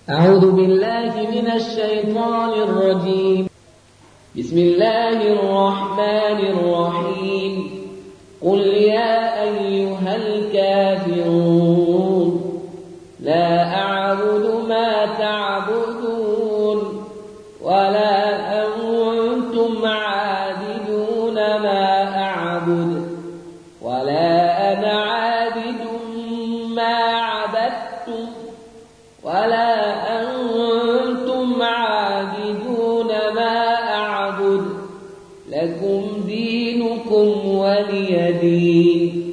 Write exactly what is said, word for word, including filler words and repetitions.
أعوذ بالله من الشيطان الرجيم. بسم الله الرحمن الرحيم. قل يا أيها الكافرون لا أعبد ما تعبدون ولا أنتم عابدون ما أعبد ولا أنا عابد ما عبدتم ولا أنتم عابدون ما أعبد لكم دينكم ولي دين.